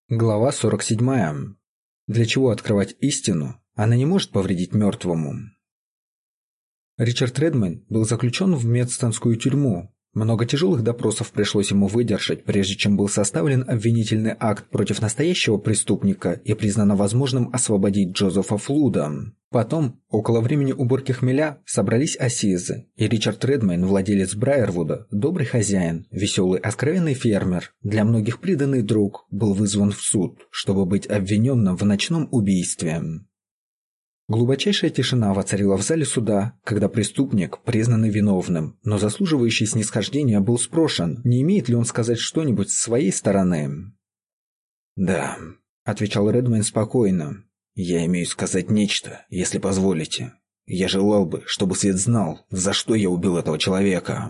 Глава 47. Для чего открывать истину? Она не может повредить мертвому. Ричард Редмейн был заключен в Медстонскую тюрьму. Много тяжелых допросов пришлось ему выдержать, прежде чем был составлен обвинительный акт против настоящего преступника и признано возможным освободить Джозефа Флуда. Потом, около времени уборки хмеля, собрались ассизы, и Ричард Редмейн, владелец Брайервуда, добрый хозяин, веселый, откровенный фермер, для многих преданный друг, был вызван в суд, чтобы быть обвиненным в ночном убийстве. Глубочайшая тишина воцарила в зале суда, когда преступник, признанный виновным, но заслуживающий снисхождения, был спрошен, не имеет ли он сказать что-нибудь с своей стороны. «Да», — отвечал Редмейн спокойно, — «я имею сказать нечто, если позволите. Я желал бы, чтобы свет знал, за что я убил этого человека».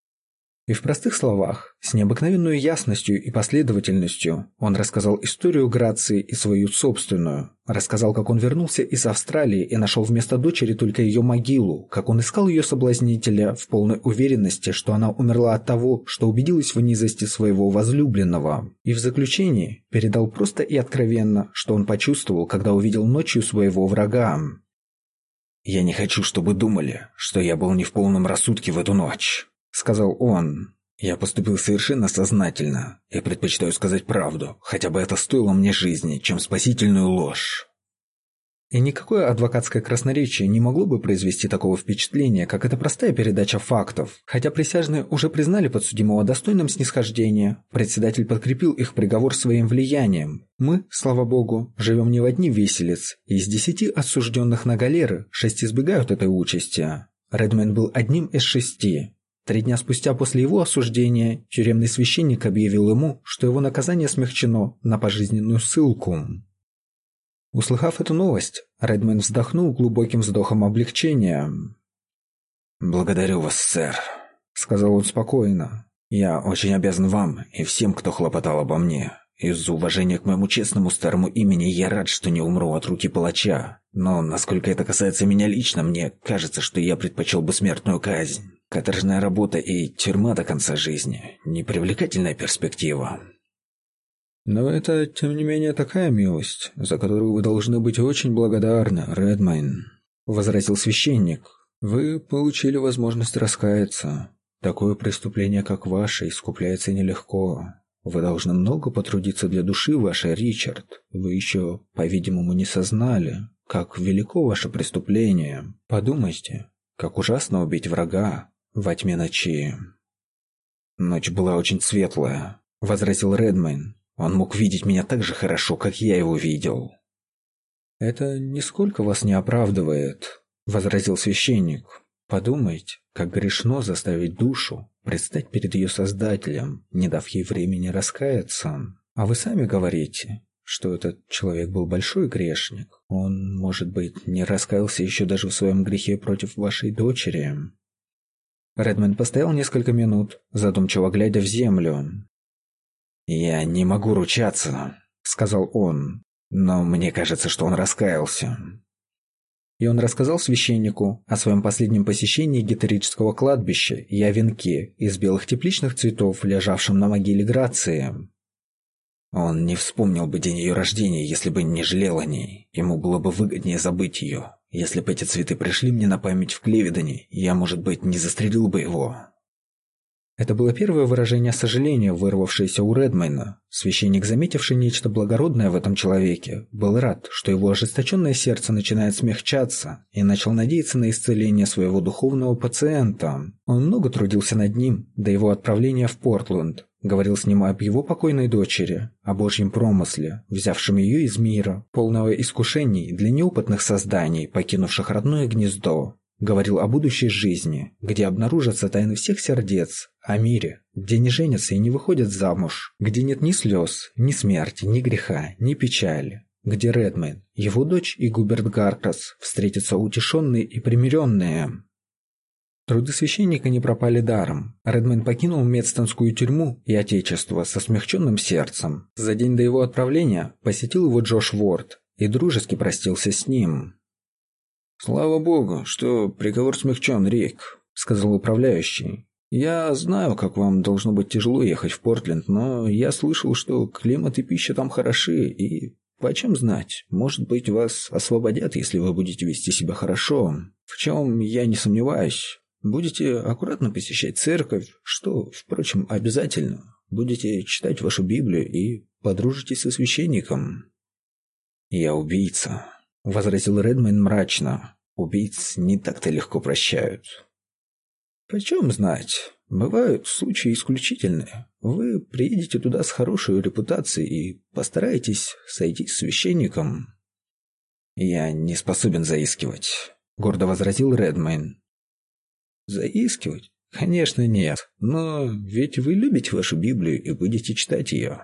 И в простых словах, с необыкновенной ясностью и последовательностью, он рассказал историю Грации и свою собственную. Рассказал, как он вернулся из Австралии и нашел вместо дочери только ее могилу, как он искал ее соблазнителя в полной уверенности, что она умерла от того, что убедилась в низости своего возлюбленного. И в заключении передал просто и откровенно, что он почувствовал, когда увидел ночью своего врага. «Я не хочу, чтобы думали, что я был не в полном рассудке в эту ночь», — сказал он. «Я поступил совершенно сознательно и предпочитаю сказать правду, хотя бы это стоило мне жизни, чем спасительную ложь». И никакое адвокатское красноречие не могло бы произвести такого впечатления, как эта простая передача фактов. Хотя присяжные уже признали подсудимого достойным снисхождения, председатель подкрепил их приговор своим влиянием. Мы, слава богу, живем не в одни виселиц, и из 10 осужденных на галеры 6 избегают этой участи. Редмейн был одним из 6. 3 дня спустя после его осуждения тюремный священник объявил ему, что его наказание смягчено на пожизненную ссылку. Услыхав эту новость, Редмейн вздохнул глубоким вздохом облегчения. «Благодарю вас, сэр», — сказал он спокойно. «Я очень обязан вам и всем, кто хлопотал обо мне. Из уважения к моему честному старому имени я рад, что не умру от руки палача. Но, насколько это касается меня лично, мне кажется, что я предпочел бы смертную казнь. Каторжная работа и тюрьма до конца жизни — непривлекательная перспектива». «Но это, тем не менее, такая милость, за которую вы должны быть очень благодарны, Редмейн», — возразил священник. «Вы получили возможность раскаяться. Такое преступление, как ваше, искупляется нелегко. Вы должны много потрудиться для души вашей, Ричард. Вы еще, по-видимому, не сознали, как велико ваше преступление. Подумайте, как ужасно убить врага во тьме ночи». «Ночь была очень светлая», — возразил Редмейн. «Он мог видеть меня так же хорошо, как я его видел». «Это нисколько вас не оправдывает», — возразил священник. «Подумайте, как грешно заставить душу предстать перед ее Создателем, не дав ей времени раскаяться. А вы сами говорите, что этот человек был большой грешник. Он, может быть, не раскаялся еще даже в своем грехе против вашей дочери». Редмейн постоял несколько минут, задумчиво глядя в землю. «Я не могу ручаться», — сказал он, — «но мне кажется, что он раскаялся». И он рассказал священнику о своем последнем посещении гетерического кладбища и о венке из белых тепличных цветов, лежавшем на могиле Грации. Он не вспомнил бы день ее рождения, если бы не жалел о ней. Ему было бы выгоднее забыть ее. Если бы эти цветы пришли мне на память в Клевидоне, я, может быть, не застрелил бы его. Это было первое выражение сожаления, вырвавшееся у Редмейна. Священник, заметивший нечто благородное в этом человеке, был рад, что его ожесточенное сердце начинает смягчаться, и начал надеяться на исцеление своего духовного пациента. Он много трудился над ним до его отправления в Портленд, говорил с ним об его покойной дочери, о Божьем промысле, взявшем ее из мира, полного искушений для неопытных созданий, покинувших родное гнездо. Говорил о будущей жизни, где обнаружатся тайны всех сердец, о мире, где не женятся и не выходят замуж, где нет ни слез, ни смерти, ни греха, ни печали, где Редмейн, его дочь и Губерт Гаркас встретятся утешенные и примиренные. Труды священника не пропали даром. Редмейн покинул Медстонскую тюрьму и отечество со смягченным сердцем. За день до его отправления посетил его Джош Уорд и дружески простился с ним. «Слава богу, что приговор смягчен, Рик», — сказал управляющий. Я знаю, как вам должно быть тяжело ехать в Портленд, но я слышал, что климат и пища там хороши, и почем знать, может быть, вас освободят, если вы будете вести себя хорошо, в чем я не сомневаюсь. Будете аккуратно посещать церковь, что, впрочем, обязательно. Будете читать вашу Библию и подружитесь со священником. «Я убийца», — возразил Редмейн мрачно. «Убийц не так-то легко прощают». «Почем знать? Бывают случаи исключительные. Вы приедете туда с хорошей репутацией и постараетесь сойтись с священником». «Я не способен заискивать», — гордо возразил Редмейн. «Заискивать? Конечно, нет. Но ведь вы любите вашу Библию и будете читать ее».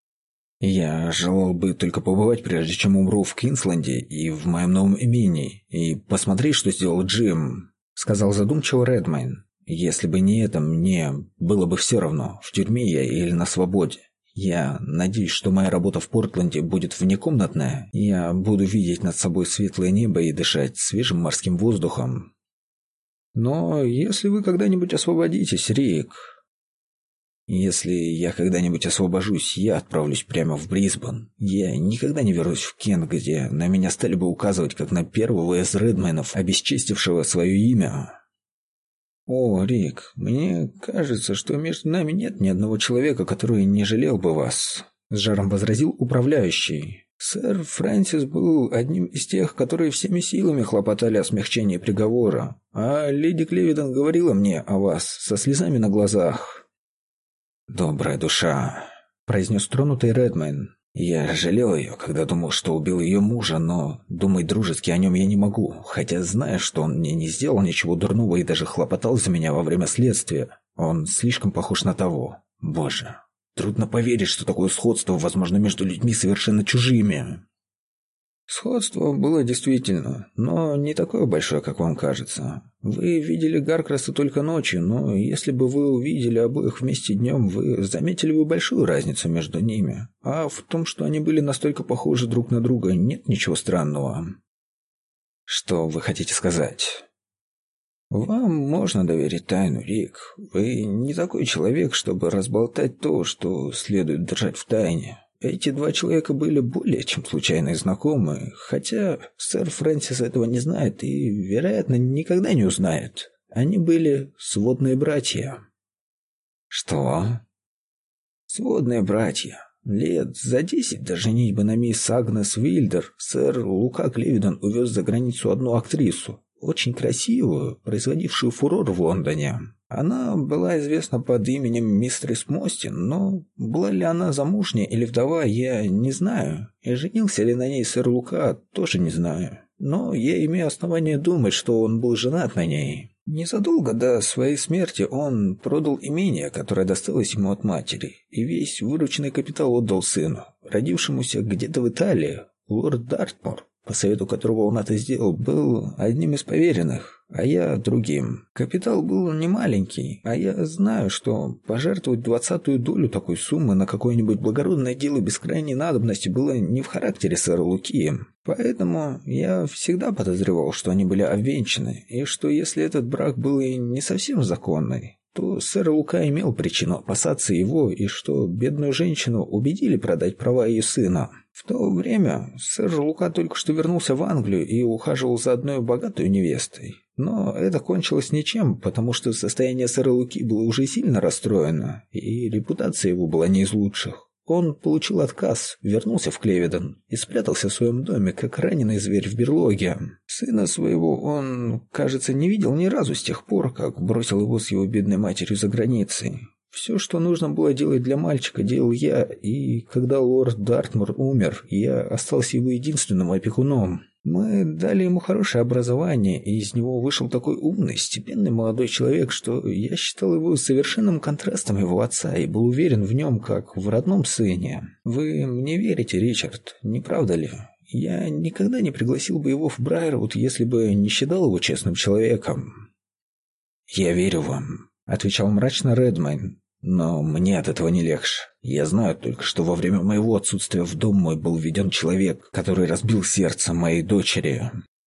«Я желал бы только побывать, прежде чем умру в Кинсленде и в моем новом имении, и посмотреть, что сделал Джим», — сказал задумчиво Редмейн. «Если бы не это, мне было бы все равно, в тюрьме я или на свободе. Я надеюсь, что моя работа в Портленде будет внекомнатная. Я буду видеть над собой светлое небо и дышать свежим морским воздухом». «Но если вы когда-нибудь освободитесь, Рик...» «Если я когда-нибудь освобожусь, я отправлюсь прямо в Брисбен. Я никогда не вернусь в Кент, где на меня стали бы указывать, как на первого из Редмейнов, обесчестившего свое имя». «О, Рик, мне кажется, что между нами нет ни одного человека, который не жалел бы вас», — с жаром возразил управляющий. «Сэр Фрэнсис был одним из тех, которые всеми силами хлопотали о смягчении приговора, а леди Клевиден говорила мне о вас со слезами на глазах». «Добрая душа», — произнес тронутый Редмейн. «Я жалел ее, когда думал, что убил ее мужа, но думать дружески о нем я не могу, хотя знаю, что он мне не сделал ничего дурного и даже хлопотал за меня во время следствия. Он слишком похож на того. Боже, трудно поверить, что такое сходство возможно между людьми совершенно чужими». «Сходство было действительно, но не такое большое, как вам кажется. Вы видели Гаркраса только ночью, но если бы вы увидели обоих вместе днем, вы заметили бы большую разницу между ними. А в том, что они были настолько похожи друг на друга, нет ничего странного». «Что вы хотите сказать?» «Вам можно доверить тайну, Рик. Вы не такой человек, чтобы разболтать то, что следует держать в тайне. Эти два человека были более чем случайные знакомы, хотя сэр Фрэнсис этого не знает и, вероятно, никогда не узнает. Они были сводные братья». «Что?» «Сводные братья. Лет за 10 до женитьбы на мисс Агнес Уилдер сэр Лука Клевиден увез за границу одну актрису, очень красивую, производившую фурор в Лондоне. Она была известна под именем мистерис Мостин, но была ли она замужняя или вдова, я не знаю, и женился ли на ней сэр Лука, тоже не знаю. Но я имею основание думать, что он был женат на ней. Незадолго до своей смерти он продал имение, которое досталось ему от матери, и весь вырученный капитал отдал сыну, родившемуся где-то в Италии. Лорд Дартмур, по совету которого он это сделал, был одним из поверенных, а я другим. Капитал был немаленький, а я знаю, что пожертвовать 20-ю долю такой суммы на какое-нибудь благородное дело без крайней надобности было не в характере сэра Луки. Поэтому я всегда подозревал, что они были обвенчаны, и что если этот брак был и не совсем законный, то сэр Лука имел причину опасаться его, и что бедную женщину убедили продать права ее сына. В то время сэр Лука только что вернулся в Англию и ухаживал за одной богатой невестой. Но это кончилось ничем, потому что состояние сэра Луки было уже сильно расстроено, и репутация его была не из лучших. Он получил отказ, вернулся в Клевиден и спрятался в своем доме, как раненый зверь в берлоге. Сына своего он, кажется, не видел ни разу с тех пор, как бросил его с его бедной матерью за границей. Все, что нужно было делать для мальчика, делал я, и когда лорд Дартмур умер, я остался его единственным опекуном. Мы дали ему хорошее образование, и из него вышел такой умный, степенный молодой человек, что я считал его совершенным контрастом его отца и был уверен в нем, как в родном сыне. Вы мне верите, Ричард, не правда ли? Я никогда не пригласил бы его в Брайервуд, если бы не считал его честным человеком». «Я верю вам», — отвечал мрачно Редмейн. «Но мне от этого не легче. Я знаю только, что во время моего отсутствия в дом мой был введен человек, который разбил сердце моей дочери».